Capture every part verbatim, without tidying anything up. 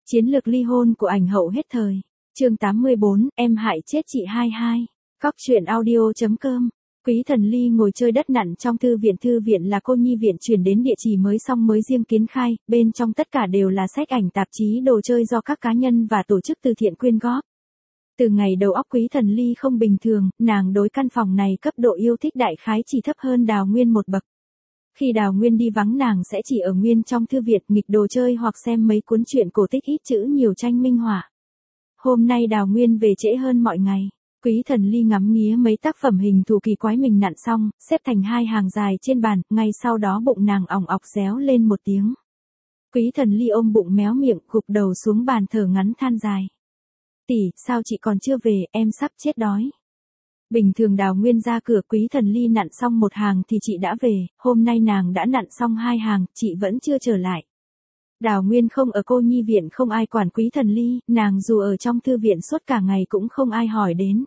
Chiến lược ly hôn của ảnh hậu hết thời. Chương tám mươi bốn, em hại chết chị hai hai. Cóc truyện audio chấm com. Quý Thần Ly ngồi chơi đất nặn trong thư viện. Thư viện là cô nhi viện chuyển đến địa chỉ mới xong mới riêng kiến khai, bên trong tất cả đều là sách ảnh, tạp chí, đồ chơi do các cá nhân và tổ chức từ thiện quyên góp. Từ ngày đầu óc Quý Thần Ly không bình thường, nàng đối căn phòng này cấp độ yêu thích đại khái chỉ thấp hơn Đào Nguyên một bậc. Khi Đào Nguyên đi vắng nàng sẽ chỉ ở nguyên trong thư viện nghịch đồ chơi hoặc xem mấy cuốn truyện cổ tích ít chữ nhiều tranh minh họa. Hôm nay Đào Nguyên về trễ hơn mọi ngày. Quý Thần Ly ngắm nghía mấy tác phẩm hình thù kỳ quái mình nặn xong, xếp thành hai hàng dài trên bàn, ngay sau đó bụng nàng ỏng ọc réo lên một tiếng. Quý Thần Ly ôm bụng méo miệng, gục đầu xuống bàn thở ngắn than dài. Tỷ, sao chị còn chưa về, em sắp chết đói. Bình thường Đào Nguyên ra cửa Quý Thần Ly nặn xong một hàng thì chị đã về, hôm nay nàng đã nặn xong hai hàng, chị vẫn chưa trở lại. Đào Nguyên không ở cô nhi viện không ai quản Quý Thần Ly, nàng dù ở trong thư viện suốt cả ngày cũng không ai hỏi đến.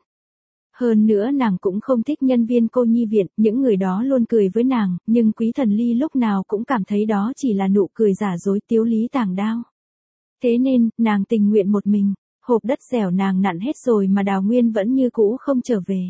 Hơn nữa nàng cũng không thích nhân viên cô nhi viện, những người đó luôn cười với nàng, nhưng Quý Thần Ly lúc nào cũng cảm thấy đó chỉ là nụ cười giả dối tiếu lý tàng đao. Thế nên, nàng tình nguyện một mình. Hộp đất dẻo nàng nặn hết rồi mà Đào Nguyên vẫn như cũ không trở về.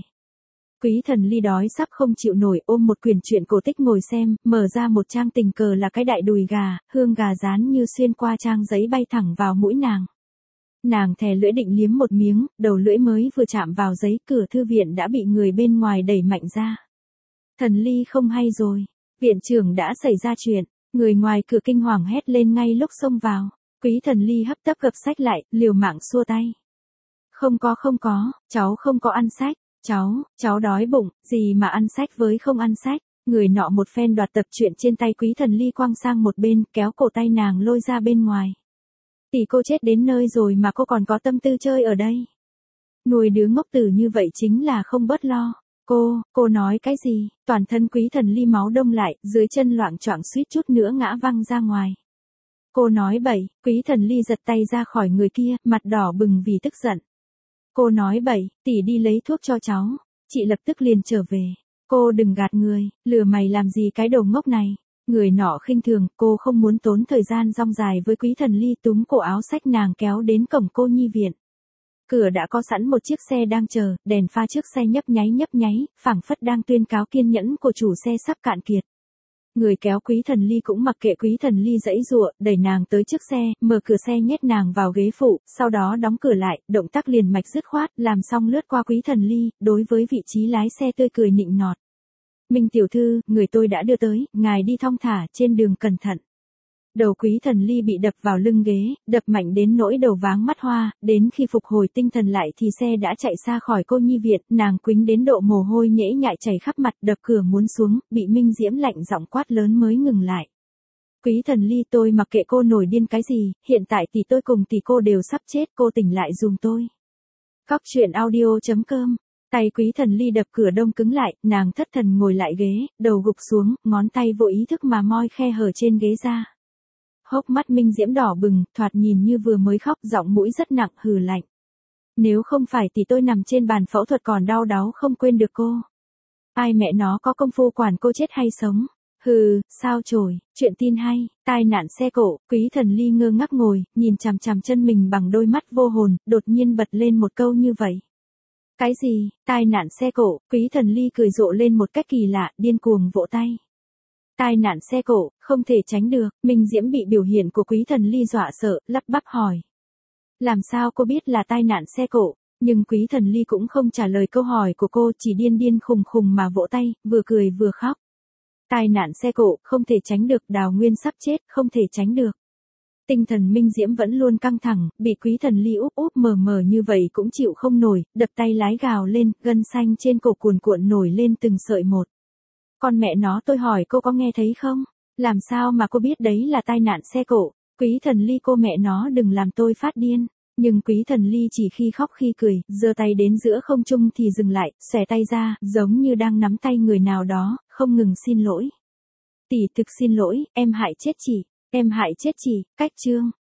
Quý Thần Ly đói sắp không chịu nổi ôm một quyển truyện cổ tích ngồi xem, mở ra một trang tình cờ là cái đại đùi gà, hương gà rán như xuyên qua trang giấy bay thẳng vào mũi nàng. Nàng thè lưỡi định liếm một miếng, đầu lưỡi mới vừa chạm vào giấy, cửa thư viện đã bị người bên ngoài đẩy mạnh ra. Thần Ly không hay rồi, viện trưởng đã xảy ra chuyện, người ngoài cửa kinh hoàng hét lên ngay lúc xông vào. Quý Thần Ly hấp tấp gập sách lại, liều mạng xua tay. Không có không có, cháu không có ăn sách, cháu, cháu đói bụng, gì mà ăn sách với không ăn sách. Người nọ một phen đoạt tập truyện trên tay Quý Thần Ly quăng sang một bên, kéo cổ tay nàng lôi ra bên ngoài. Tỷ cô chết đến nơi rồi mà cô còn có tâm tư chơi ở đây. Nuôi đứa ngốc tử như vậy chính là không bớt lo. Cô, cô nói cái gì? Toàn thân Quý Thần Ly máu đông lại, dưới chân loạng choạng suýt chút nữa ngã văng ra ngoài. Cô nói bậy, Quý Thần Ly giật tay ra khỏi người kia, mặt đỏ bừng vì tức giận. Cô nói bậy, tỷ đi lấy thuốc cho cháu, chị lập tức liền trở về. Cô đừng gạt người, lừa mày làm gì cái đồ ngốc này. Người nọ khinh thường, cô không muốn tốn thời gian rong dài với Quý Thần Ly, túm cổ áo xách nàng kéo đến cổng cô nhi viện. Cửa đã có sẵn một chiếc xe đang chờ, đèn pha trước xe nhấp nháy nhấp nháy, phảng phất đang tuyên cáo kiên nhẫn của chủ xe sắp cạn kiệt. Người kéo Quý Thần Ly cũng mặc kệ Quý Thần Ly giãy giụa, đẩy nàng tới trước xe, mở cửa xe nhét nàng vào ghế phụ, sau đó đóng cửa lại, động tác liền mạch dứt khoát, làm xong lướt qua Quý Thần Ly, đối với vị trí lái xe tươi cười nịnh nọt. Minh tiểu thư, người tôi đã đưa tới, ngài đi thong thả, trên đường cẩn thận. Đầu Quý Thần Ly bị đập vào lưng ghế, đập mạnh đến nỗi đầu váng mắt hoa, đến khi phục hồi tinh thần lại thì xe đã chạy xa khỏi cô nhi viện, nàng quĩnh đến độ mồ hôi nhễ nhại chảy khắp mặt, đập cửa muốn xuống, bị Minh Diễm lạnh giọng quát lớn mới ngừng lại. Quý Thần Ly, tôi mặc kệ cô nổi điên cái gì, hiện tại tỷ tôi cùng tỷ cô đều sắp chết, cô tỉnh lại giùm tôi. Cóc truyện audio chấm com. Tay Quý Thần Ly đập cửa đông cứng lại, nàng thất thần ngồi lại ghế, đầu gục xuống, ngón tay vô ý thức mà moi khe hở trên ghế ra. Hốc mắt Minh Diễm đỏ bừng, thoạt nhìn như vừa mới khóc, giọng mũi rất nặng, hừ lạnh. Nếu không phải thì tôi nằm trên bàn phẫu thuật còn đau đáu không quên được cô. Ai mẹ nó có công phu quản cô chết hay sống. Hừ, sao chổi, chuyện tin hay, tai nạn xe cộ. Quý Thần Ly ngơ ngác ngồi, nhìn chằm chằm chân mình bằng đôi mắt vô hồn, đột nhiên bật lên một câu như vậy. Cái gì, tai nạn xe cộ? Quý Thần Ly cười rộ lên một cách kỳ lạ, điên cuồng vỗ tay. Tai nạn xe cộ, không thể tránh được. Minh Diễm bị biểu hiện của Quý Thần Ly dọa sợ, lắp bắp hỏi. Làm sao cô biết là tai nạn xe cộ? Nhưng Quý Thần Ly cũng không trả lời câu hỏi của cô, chỉ điên điên khùng khùng mà vỗ tay, vừa cười vừa khóc. Tai nạn xe cộ, không thể tránh được, Đào Nguyên sắp chết, không thể tránh được. Tinh thần Minh Diễm vẫn luôn căng thẳng, bị Quý Thần Ly úp úp mờ mờ như vậy cũng chịu không nổi, đập tay lái gào lên, gân xanh trên cổ cuồn cuộn nổi lên từng sợi một. Con mẹ nó, tôi hỏi cô có nghe thấy không? Làm sao mà cô biết đấy là tai nạn xe cộ? Quý Thần Ly, cô mẹ nó đừng làm tôi phát điên. Nhưng Quý Thần Ly chỉ khi khóc khi cười, giơ tay đến giữa không trung thì dừng lại, xòe tay ra, giống như đang nắm tay người nào đó, không ngừng xin lỗi. Tỷ, thực xin lỗi, em hại chết chị, em hại chết chị. Cách chương